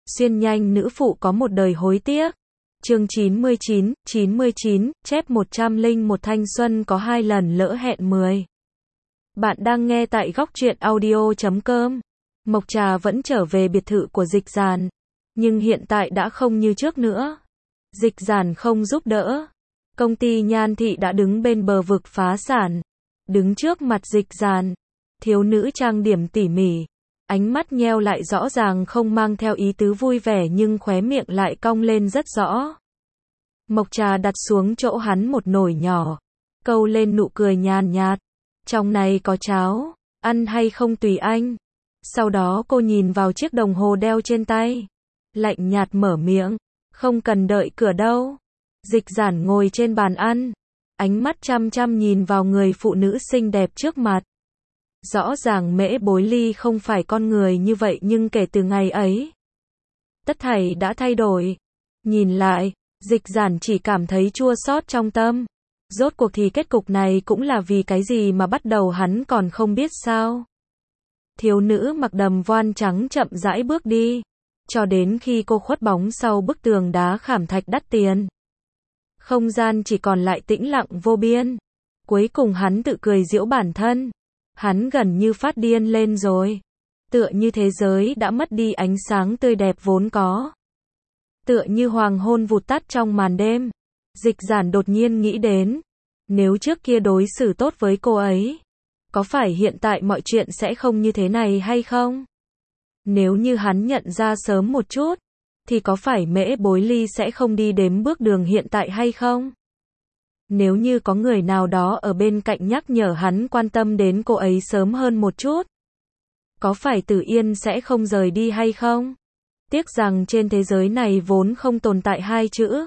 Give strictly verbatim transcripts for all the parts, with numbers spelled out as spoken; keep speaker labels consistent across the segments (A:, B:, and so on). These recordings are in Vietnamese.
A: Xuyên nhanh nữ phụ có một đời hối tiếc. Chương chín mươi chín, chín mươi chín, chép một trăm lẻ một thanh xuân có hai lần lỡ hẹn mười. Bạn đang nghe tại góc truyện audio chấm com. Mộc Trà vẫn trở về biệt thự của Dịch Giản, nhưng hiện tại đã không như trước nữa. Dịch Giản không giúp đỡ. Công ty Nhan Thị đã đứng bên bờ vực phá sản. Đứng trước mặt Dịch Giản, thiếu nữ trang điểm tỉ mỉ, ánh mắt nheo lại rõ ràng không mang theo ý tứ vui vẻ nhưng khóe miệng lại cong lên rất rõ. Mộc Trà đặt xuống chỗ hắn một nồi nhỏ, câu lên nụ cười nhàn nhạt. Trong này có cháo, ăn hay không tùy anh. Sau đó cô nhìn vào chiếc đồng hồ đeo trên tay, lạnh nhạt mở miệng, không cần đợi cửa đâu. Dịch Giản ngồi trên bàn ăn, ánh mắt chăm chăm nhìn vào người phụ nữ xinh đẹp trước mặt. Rõ ràng Mễ Bối Ly không phải con người như vậy nhưng kể từ ngày ấy, tất thảy đã thay đổi. Nhìn lại, Dịch Giản chỉ cảm thấy chua xót trong tâm. Rốt cuộc thì kết cục này cũng là vì cái gì mà bắt đầu hắn còn không biết sao. Thiếu nữ mặc đầm voan trắng chậm rãi bước đi, cho đến khi cô khuất bóng sau bức tường đá khảm thạch đắt tiền. Không gian chỉ còn lại tĩnh lặng vô biên. Cuối cùng hắn tự cười giễu bản thân. Hắn gần như phát điên lên rồi. Tựa như thế giới đã mất đi ánh sáng tươi đẹp vốn có. Tựa như hoàng hôn vụt tắt trong màn đêm. Dịch Giản đột nhiên nghĩ đến, nếu trước kia đối xử tốt với cô ấy, có phải hiện tại mọi chuyện sẽ không như thế này hay không? Nếu như hắn nhận ra sớm một chút, thì có phải Mễ Bối Ly sẽ không đi đếm bước đường hiện tại hay không? Nếu như có người nào đó ở bên cạnh nhắc nhở hắn quan tâm đến cô ấy sớm hơn một chút, có phải Tử Yên sẽ không rời đi hay không? Tiếc rằng trên thế giới này vốn không tồn tại hai chữ.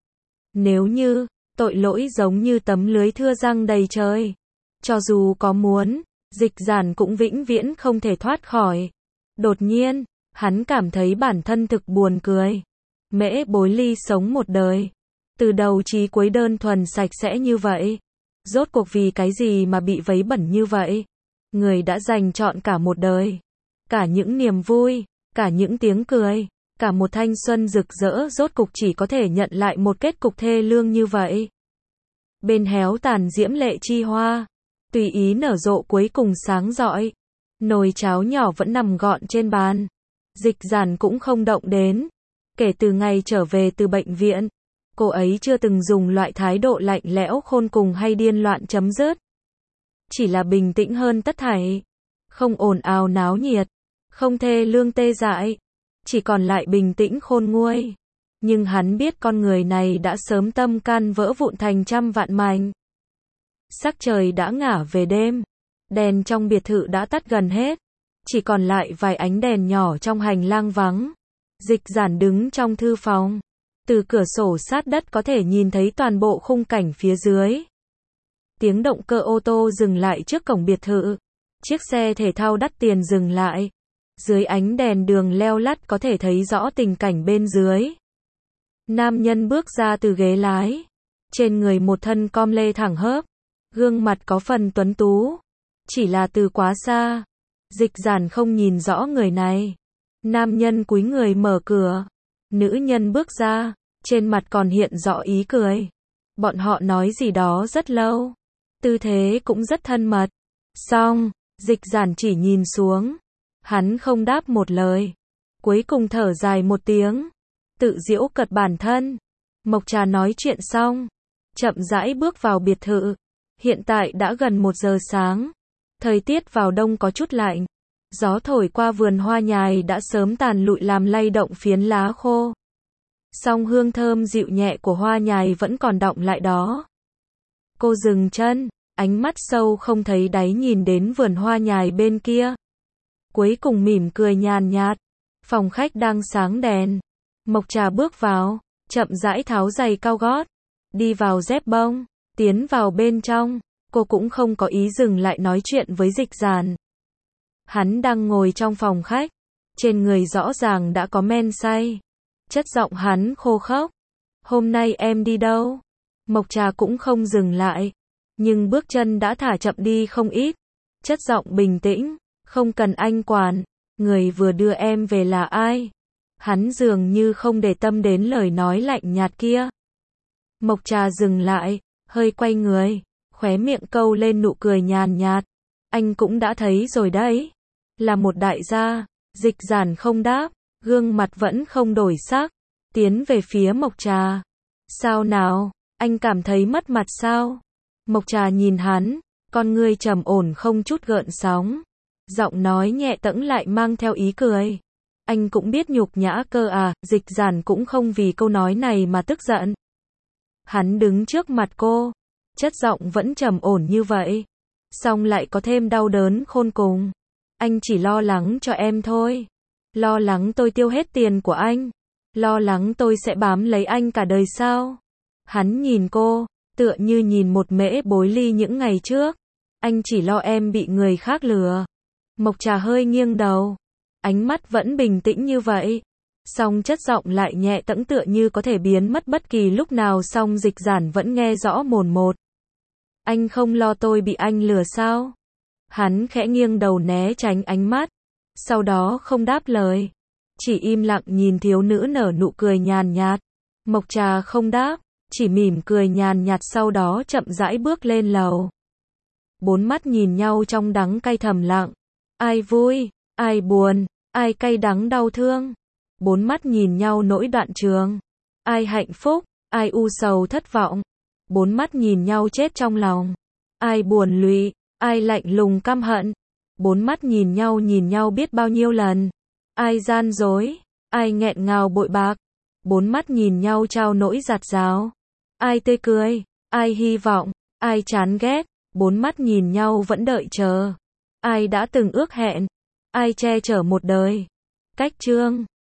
A: Nếu như, tội lỗi giống như tấm lưới thưa răng đầy trời. Cho dù có muốn, Dịch Giản cũng vĩnh viễn không thể thoát khỏi. Đột nhiên, hắn cảm thấy bản thân thực buồn cười. Mễ Bối Ly sống một đời, từ đầu chí cuối đơn thuần sạch sẽ như vậy. Rốt cuộc vì cái gì mà bị vấy bẩn như vậy? Người đã dành trọn cả một đời, cả những niềm vui, cả những tiếng cười, cả một thanh xuân rực rỡ rốt cục chỉ có thể nhận lại một kết cục thê lương như vậy. Bên héo tàn diễm lệ chi hoa, tùy ý nở rộ cuối cùng sáng rọi. Nồi cháo nhỏ vẫn nằm gọn trên bàn. Dịch Giản cũng không động đến. Kể từ ngày trở về từ bệnh viện, cô ấy chưa từng dùng loại thái độ lạnh lẽo khôn cùng hay điên loạn chấm dứt. Chỉ là bình tĩnh hơn tất thảy. Không ồn ào náo nhiệt, không thê lương tê dại, chỉ còn lại bình tĩnh khôn nguôi. Nhưng hắn biết con người này đã sớm tâm can vỡ vụn thành trăm vạn mảnh. Sắc trời đã ngả về đêm, đèn trong biệt thự đã tắt gần hết, chỉ còn lại vài ánh đèn nhỏ trong hành lang vắng. Dịch Giản đứng trong thư phòng, từ cửa sổ sát đất có thể nhìn thấy toàn bộ khung cảnh phía dưới. Tiếng động cơ ô tô dừng lại trước cổng biệt thự, chiếc xe thể thao đắt tiền dừng lại. Dưới ánh đèn đường leo lắt có thể thấy rõ tình cảnh bên dưới. Nam nhân bước ra từ ghế lái, trên người một thân com lê thẳng hớp, gương mặt có phần tuấn tú. Chỉ là từ quá xa, Dịch Giản không nhìn rõ người này. Nam nhân cúi người mở cửa, nữ nhân bước ra, trên mặt còn hiện rõ ý cười. Bọn họ nói gì đó rất lâu, tư thế cũng rất thân mật. Xong, Dịch Giản chỉ nhìn xuống, hắn không đáp một lời, cuối cùng thở dài một tiếng, tự giễu cợt bản thân. Mộc Trà nói chuyện xong, chậm rãi bước vào biệt thự. Hiện tại đã gần một giờ sáng, thời tiết vào đông có chút lạnh, gió thổi qua vườn hoa nhài đã sớm tàn lụi làm lay động phiến lá khô. Song hương thơm dịu nhẹ của hoa nhài vẫn còn đọng lại đó. Cô dừng chân, ánh mắt sâu không thấy đáy nhìn đến vườn hoa nhài bên kia. Cuối cùng mỉm cười nhàn nhạt. Phòng khách đang sáng đèn. Mộc Trà bước vào, chậm rãi tháo giày cao gót, đi vào dép bông, tiến vào bên trong. Cô cũng không có ý dừng lại nói chuyện với Dịch Giản. Hắn đang ngồi trong phòng khách, trên người rõ ràng đã có men say. Chất giọng hắn khô khốc. Hôm nay em đi đâu? Mộc Trà cũng không dừng lại, nhưng bước chân đã thả chậm đi không ít. Chất giọng bình tĩnh, không cần anh quản, người vừa đưa em về là ai? Hắn dường như không để tâm đến lời nói lạnh nhạt kia. Mộc Trà dừng lại, hơi quay người, khóe miệng câu lên nụ cười nhàn nhạt. Anh cũng đã thấy rồi đấy. Là một đại gia. Dịch Giản không đáp, gương mặt vẫn không đổi sắc, tiến về phía Mộc Trà. Sao nào, anh cảm thấy mất mặt sao? Mộc Trà nhìn hắn, con ngươi trầm ổn không chút gợn sóng. Giọng nói nhẹ tẫng lại mang theo ý cười. Anh cũng biết nhục nhã cơ à, Dịch Giản cũng không vì câu nói này mà tức giận. Hắn đứng trước mặt cô, chất giọng vẫn trầm ổn như vậy, song lại có thêm đau đớn khôn cùng. Anh chỉ lo lắng cho em thôi. Lo lắng tôi tiêu hết tiền của anh. Lo lắng tôi sẽ bám lấy anh cả đời sao? Hắn nhìn cô, tựa như nhìn một mễ bối ly những ngày trước. Anh chỉ lo em bị người khác lừa. Mộc Trà hơi nghiêng đầu. Ánh mắt vẫn bình tĩnh như vậy. Song chất giọng lại nhẹ tẫng tựa như có thể biến mất bất kỳ lúc nào, song Dịch Giản vẫn nghe rõ mồn một. Anh không lo tôi bị anh lừa sao? Hắn khẽ nghiêng đầu né tránh ánh mắt. Sau đó không đáp lời. Chỉ im lặng nhìn thiếu nữ nở nụ cười nhàn nhạt. Mộc Trà không đáp, chỉ mỉm cười nhàn nhạt, sau đó chậm rãi bước lên lầu. Bốn mắt nhìn nhau trong đắng cay thầm lặng. Ai vui, ai buồn, ai cay đắng đau thương. Bốn mắt nhìn nhau nỗi đoạn trường. Ai hạnh phúc, ai u sầu thất vọng. Bốn mắt nhìn nhau chết trong lòng. Ai buồn lụy, ai lạnh lùng căm hận. Bốn mắt nhìn nhau nhìn nhau biết bao nhiêu lần. Ai gian dối, ai nghẹn ngào bội bạc. Bốn mắt nhìn nhau trao nỗi giạt rào. Ai tươi cười, ai hy vọng, ai chán ghét. Bốn mắt nhìn nhau vẫn đợi chờ. Ai đã từng ước hẹn, ai che chở một đời. Cách chương